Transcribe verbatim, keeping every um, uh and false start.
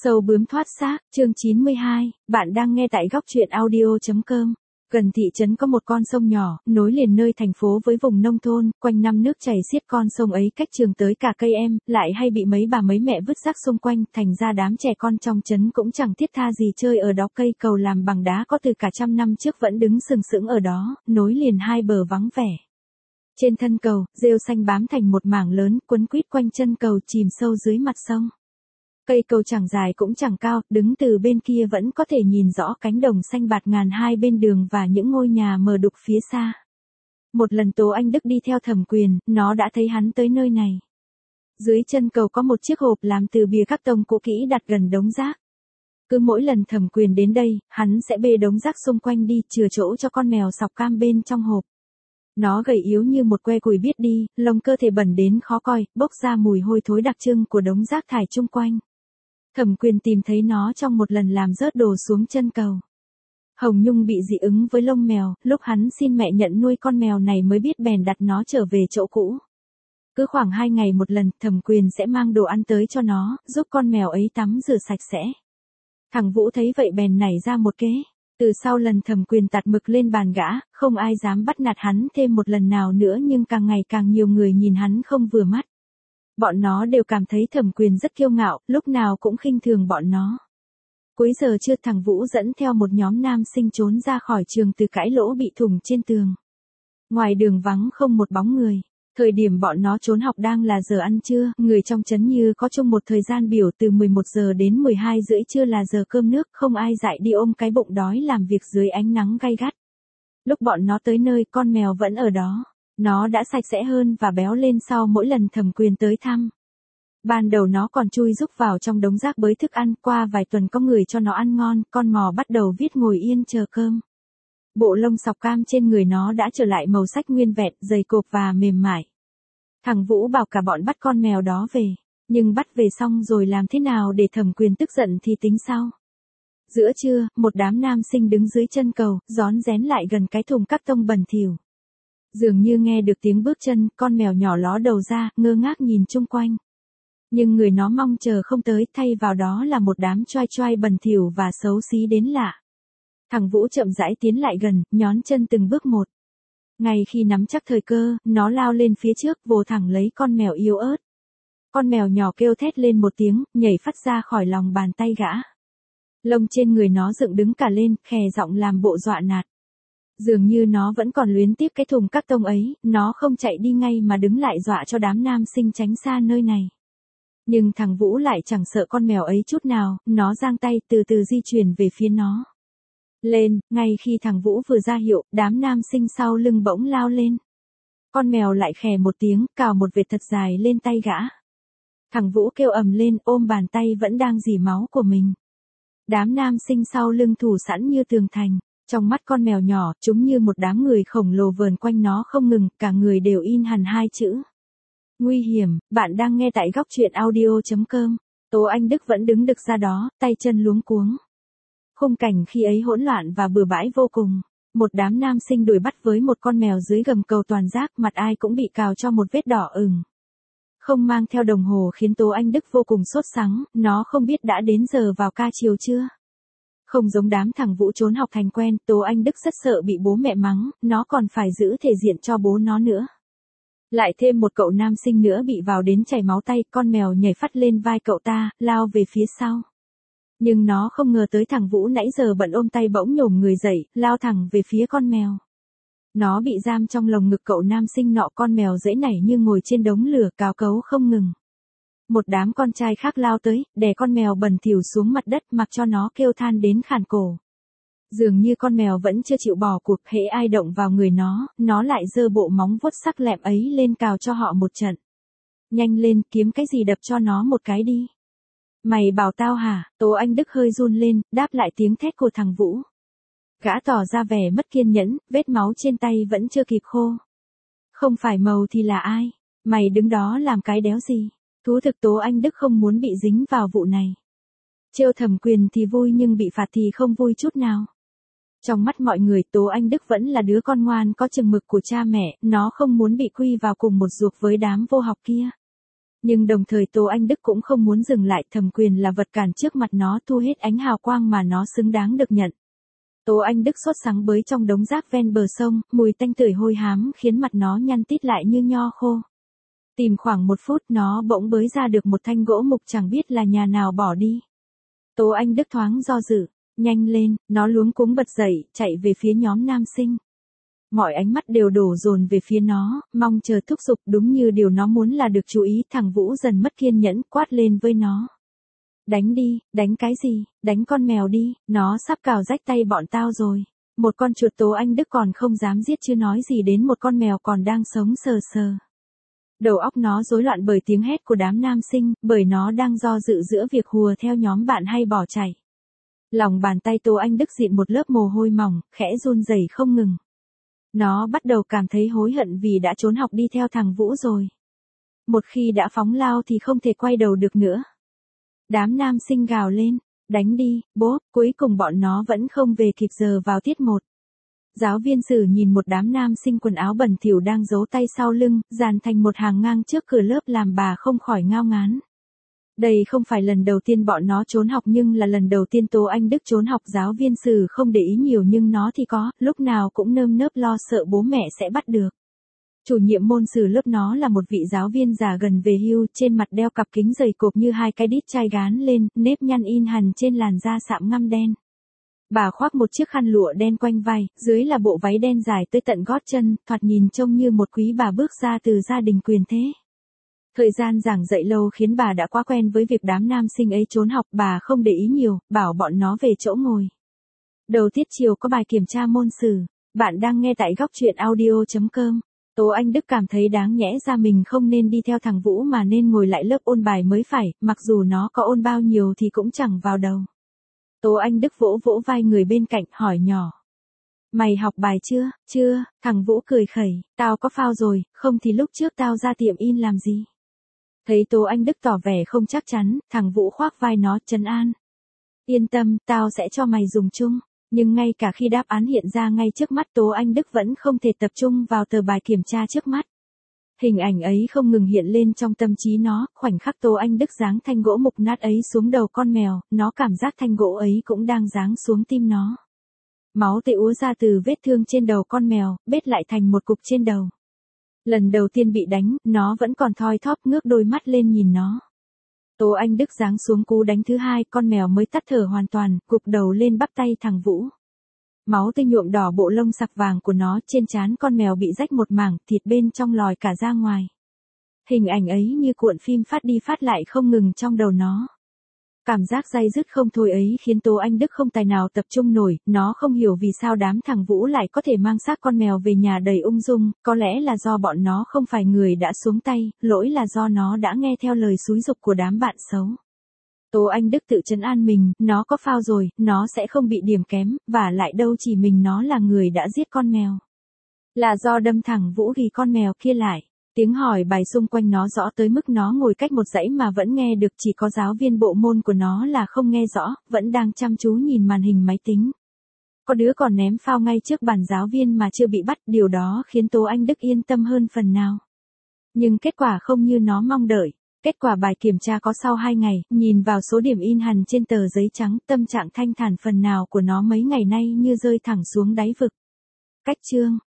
Sâu bướm thoát xác, chương chín mươi hai, bạn đang nghe tại góc truyện audio.com. Gần thị trấn có một con sông nhỏ, nối liền nơi thành phố với vùng nông thôn, quanh năm nước chảy xiết, con sông ấy cách trường tới cả cây em, lại hay bị mấy bà mấy mẹ vứt rác xung quanh, thành ra đám trẻ con trong trấn cũng chẳng thiết tha gì chơi ở đó. Cây cầu làm bằng đá có từ cả trăm năm trước vẫn đứng sừng sững ở đó, nối liền hai bờ vắng vẻ. Trên thân cầu, rêu xanh bám thành một mảng lớn, quấn quýt quanh chân cầu, chìm sâu dưới mặt sông. Cây cầu chẳng dài cũng chẳng cao, đứng từ bên kia vẫn có thể nhìn rõ cánh đồng xanh bạt ngàn hai bên đường và những ngôi nhà mờ đục phía xa. Một lần Tố Anh Đức đi theo Thẩm Quyền, nó đã thấy hắn tới nơi này. Dưới chân cầu có một chiếc hộp làm từ bìa các tông cũ kỹ đặt gần đống rác. Cứ mỗi lần Thẩm Quyền đến đây, hắn sẽ bê đống rác xung quanh đi, chừa chỗ cho con mèo sọc cam bên trong hộp. Nó gầy yếu như một que củi biết đi, lông cơ thể bẩn đến khó coi, bốc ra mùi hôi thối đặc trưng của đống rác thải chung quanh. Thẩm Quyền tìm thấy nó trong một lần làm rớt đồ xuống chân cầu. Hồng Nhung bị dị ứng với lông mèo, lúc hắn xin mẹ nhận nuôi con mèo này mới biết bèn đặt nó trở về chỗ cũ. Cứ khoảng hai ngày một lần, Thẩm Quyền sẽ mang đồ ăn tới cho nó, giúp con mèo ấy tắm rửa sạch sẽ. Thằng Vũ thấy vậy bèn nảy ra một kế. Từ sau lần Thẩm Quyền tạt mực lên bàn gã, không ai dám bắt nạt hắn thêm một lần nào nữa, nhưng càng ngày càng nhiều người nhìn hắn không vừa mắt. Bọn nó đều cảm thấy Thẩm Quyền rất kiêu ngạo, lúc nào cũng khinh thường bọn nó. Cuối giờ trưa, thằng Vũ dẫn theo một nhóm nam sinh trốn ra khỏi trường từ cái lỗ bị thủng trên tường. Ngoài đường vắng không một bóng người. Thời điểm bọn nó trốn học đang là giờ ăn trưa, người trong trấn như có chung một thời gian biểu, từ mười một giờ đến mười hai rưỡi trưa là giờ cơm nước, không ai dại đi ôm cái bụng đói làm việc dưới ánh nắng gay gắt. Lúc bọn nó tới nơi, con mèo vẫn ở đó. Nó đã sạch sẽ hơn và béo lên sau mỗi lần Thẩm Quyền tới thăm. Ban đầu nó còn chui rúc vào trong đống rác bới thức ăn, qua vài tuần có người cho nó ăn ngon, con mò bắt đầu viết ngồi yên chờ cơm. Bộ lông sọc cam trên người nó đã trở lại màu sắc nguyên vẹn, dày cộp và mềm mại. Thằng Vũ bảo cả bọn bắt con mèo đó về, nhưng bắt về xong rồi làm thế nào để Thẩm Quyền tức giận thì tính sau. Giữa trưa, một đám nam sinh đứng dưới chân cầu, rón rén lại gần cái thùng các tông bẩn thỉu. Dường như nghe được tiếng bước chân, con mèo nhỏ ló đầu ra, ngơ ngác nhìn chung quanh. Nhưng người nó mong chờ không tới, thay vào đó là một đám choai choai bẩn thỉu và xấu xí đến lạ. Thằng Vũ chậm rãi tiến lại gần, nhón chân từng bước một. Ngay khi nắm chắc thời cơ, nó lao lên phía trước, vồ thẳng lấy con mèo yếu ớt. Con mèo nhỏ kêu thét lên một tiếng, nhảy phát ra khỏi lòng bàn tay gã. Lông trên người nó dựng đứng cả lên, khè giọng làm bộ dọa nạt. Dường như nó vẫn còn luyến tiếc cái thùng các tông ấy, nó không chạy đi ngay mà đứng lại dọa cho đám nam sinh tránh xa nơi này. Nhưng thằng Vũ lại chẳng sợ con mèo ấy chút nào, nó giang tay từ từ di chuyển về phía nó. Lên, ngay khi thằng Vũ vừa ra hiệu, đám nam sinh sau lưng bỗng lao lên. Con mèo lại khè một tiếng, cào một vệt thật dài lên tay gã. Thằng Vũ kêu ầm lên, ôm bàn tay vẫn đang rỉ máu của mình. Đám nam sinh sau lưng thủ sẵn như tường thành. Trong mắt con mèo nhỏ, chúng như một đám người khổng lồ vờn quanh nó không ngừng, cả người đều in hẳn hai chữ. Nguy hiểm. Bạn đang nghe tại góc truyện audio.com. Tố Anh Đức vẫn đứng đực ra đó, tay chân luống cuống. Khung cảnh khi ấy hỗn loạn và bừa bãi vô cùng. Một đám nam sinh đuổi bắt với một con mèo dưới gầm cầu toàn rác, mặt ai cũng bị cào cho một vết đỏ ửng. Không mang theo đồng hồ khiến Tố Anh Đức vô cùng sốt sắng, nó không biết đã đến giờ vào ca chiều chưa. Không giống đám thằng Vũ trốn học thành quen, Tố Anh Đức rất sợ bị bố mẹ mắng, nó còn phải giữ thể diện cho bố nó nữa. Lại thêm một cậu nam sinh nữa bị vào đến chảy máu tay, con mèo nhảy phát lên vai cậu ta, lao về phía sau. Nhưng nó không ngờ tới thằng Vũ nãy giờ bận ôm tay bỗng nhổm người dậy, lao thẳng về phía con mèo. Nó bị giam trong lồng ngực cậu nam sinh nọ, con mèo dãy nảy như ngồi trên đống lửa, cào cấu không ngừng. Một đám con trai khác lao tới, đè con mèo bẩn thỉu xuống mặt đất, mặc cho nó kêu than đến khản cổ. Dường như con mèo vẫn chưa chịu bỏ cuộc, hễ ai động vào người nó, nó lại giơ bộ móng vuốt sắc lẹm ấy lên cào cho họ một trận. Nhanh lên, kiếm cái gì đập cho nó một cái đi. Mày bảo tao hả? Tố Anh Đức hơi run lên, đáp lại tiếng thét của thằng Vũ. Gã tỏ ra vẻ mất kiên nhẫn, vết máu trên tay vẫn chưa kịp khô. Không phải màu thì là ai? Mày đứng đó làm cái đéo gì? Thú thực Tố Anh Đức không muốn bị dính vào vụ này. Trêu Thẩm Quyền thì vui nhưng bị phạt thì không vui chút nào. Trong mắt mọi người, Tố Anh Đức vẫn là đứa con ngoan có chừng mực của cha mẹ, nó không muốn bị quy vào cùng một ruột với đám vô học kia. Nhưng đồng thời Tố Anh Đức cũng không muốn dừng lại, thẩm quyền là vật cản trước mặt nó, thu hết ánh hào quang mà nó xứng đáng được nhận. Tố Anh Đức sốt sáng bới trong đống rác ven bờ sông, mùi tanh tưởi hôi hám khiến mặt nó nhăn tít lại như nho khô. Tìm khoảng một phút nó bỗng bới ra được một thanh gỗ mục chẳng biết là nhà nào bỏ đi. Tố Anh Đức thoáng do dự, nhanh lên, nó luống cuống bật dậy, chạy về phía nhóm nam sinh. Mọi ánh mắt đều đổ dồn về phía nó, mong chờ thúc giục, đúng như điều nó muốn là được chú ý. Thằng Vũ dần mất kiên nhẫn, quát lên với nó. Đánh đi, đánh cái gì, đánh con mèo đi, nó sắp cào rách tay bọn tao rồi. Một con chuột Tố Anh Đức còn không dám giết chứ nói gì đến một con mèo còn đang sống sờ sờ. Đầu óc nó rối loạn bởi tiếng hét của đám nam sinh, bởi nó đang do dự giữa việc hùa theo nhóm bạn hay bỏ chạy. Lòng bàn tay Tố Anh Đức dịn một lớp mồ hôi mỏng, khẽ run rẩy không ngừng. Nó bắt đầu cảm thấy hối hận vì đã trốn học đi theo thằng Vũ rồi. Một khi đã phóng lao thì không thể quay đầu được nữa. Đám nam sinh gào lên, đánh đi, bố, cuối cùng bọn nó vẫn không về kịp giờ vào tiết một. Giáo viên Sử nhìn một đám nam sinh quần áo bẩn thỉu đang giấu tay sau lưng, dàn thành một hàng ngang trước cửa lớp làm bà không khỏi ngao ngán. Đây không phải lần đầu tiên bọn nó trốn học nhưng là lần đầu tiên Tố Anh Đức trốn học. Giáo viên Sử không để ý nhiều nhưng nó thì có, lúc nào cũng nơm nớp lo sợ bố mẹ sẽ bắt được. Chủ nhiệm môn Sử lớp nó là một vị giáo viên già gần về hưu, trên mặt đeo cặp kính dày cộp như hai cái đít chai gán lên, nếp nhăn in hằn trên làn da sạm ngăm đen. Bà khoác một chiếc khăn lụa đen quanh vai, dưới là bộ váy đen dài tới tận gót chân, thoạt nhìn trông như một quý bà bước ra từ gia đình quyền thế. Thời gian giảng dạy lâu khiến bà đã quá quen với việc đám nam sinh ấy trốn học, bà không để ý nhiều, bảo bọn nó về chỗ ngồi. Đầu tiết chiều có bài kiểm tra môn Sử. Bạn đang nghe tại góc truyện audio chấm com. Tố Anh Đức cảm thấy đáng nhẽ ra mình không nên đi theo thằng Vũ mà nên ngồi lại lớp ôn bài mới phải, mặc dù nó có ôn bao nhiêu thì cũng chẳng vào đầu. Tố Anh Đức vỗ vỗ vai người bên cạnh, hỏi nhỏ. Mày học bài chưa? Chưa, thằng Vũ cười khẩy, tao có phao rồi, không thì lúc trước tao ra tiệm in làm gì? Thấy Tố Anh Đức tỏ vẻ không chắc chắn, thằng Vũ khoác vai nó, trấn an. Yên tâm, tao sẽ cho mày dùng chung. Nhưng ngay cả khi đáp án hiện ra ngay trước mắt Tố Anh Đức vẫn không thể tập trung vào tờ bài kiểm tra trước mắt. Hình ảnh ấy không ngừng hiện lên trong tâm trí nó, khoảnh khắc Tố Anh Đức giáng thanh gỗ mục nát ấy xuống đầu con mèo, nó cảm giác thanh gỗ ấy cũng đang giáng xuống tim nó. Máu tươi úa ra từ vết thương trên đầu con mèo, bết lại thành một cục trên đầu. Lần đầu tiên bị đánh, nó vẫn còn thoi thóp ngước đôi mắt lên nhìn nó. Tố Anh Đức giáng xuống cú đánh thứ hai, con mèo mới tắt thở hoàn toàn, gục đầu lên bắp tay thằng Vũ. Máu tươi nhuộm đỏ bộ lông sặc vàng của nó, trên trán con mèo bị rách một mảng, thịt bên trong lòi cả ra ngoài. Hình ảnh ấy như cuộn phim phát đi phát lại không ngừng trong đầu nó. Cảm giác day dứt không thôi ấy khiến Tố Anh Đức không tài nào tập trung nổi, nó không hiểu vì sao đám thằng Vũ lại có thể mang xác con mèo về nhà đầy ung dung, có lẽ là do bọn nó không phải người đã xuống tay, lỗi là do nó đã nghe theo lời xúi giục của đám bạn xấu. Tố Anh Đức tự trấn an mình, nó có phao rồi, nó sẽ không bị điểm kém, và lại đâu chỉ mình nó là người đã giết con mèo. Là do đâm thẳng Vũ ghi con mèo kia lại. Tiếng hỏi bài xung quanh nó rõ tới mức nó ngồi cách một dãy mà vẫn nghe được, chỉ có giáo viên bộ môn của nó là không nghe rõ, vẫn đang chăm chú nhìn màn hình máy tính. Có đứa còn ném phao ngay trước bàn giáo viên mà chưa bị bắt, điều đó khiến Tố Anh Đức yên tâm hơn phần nào. Nhưng kết quả không như nó mong đợi. Kết quả bài kiểm tra có sau hai ngày, nhìn vào số điểm in hằn trên tờ giấy trắng, tâm trạng thanh thản phần nào của nó mấy ngày nay như rơi thẳng xuống đáy vực. Cách chương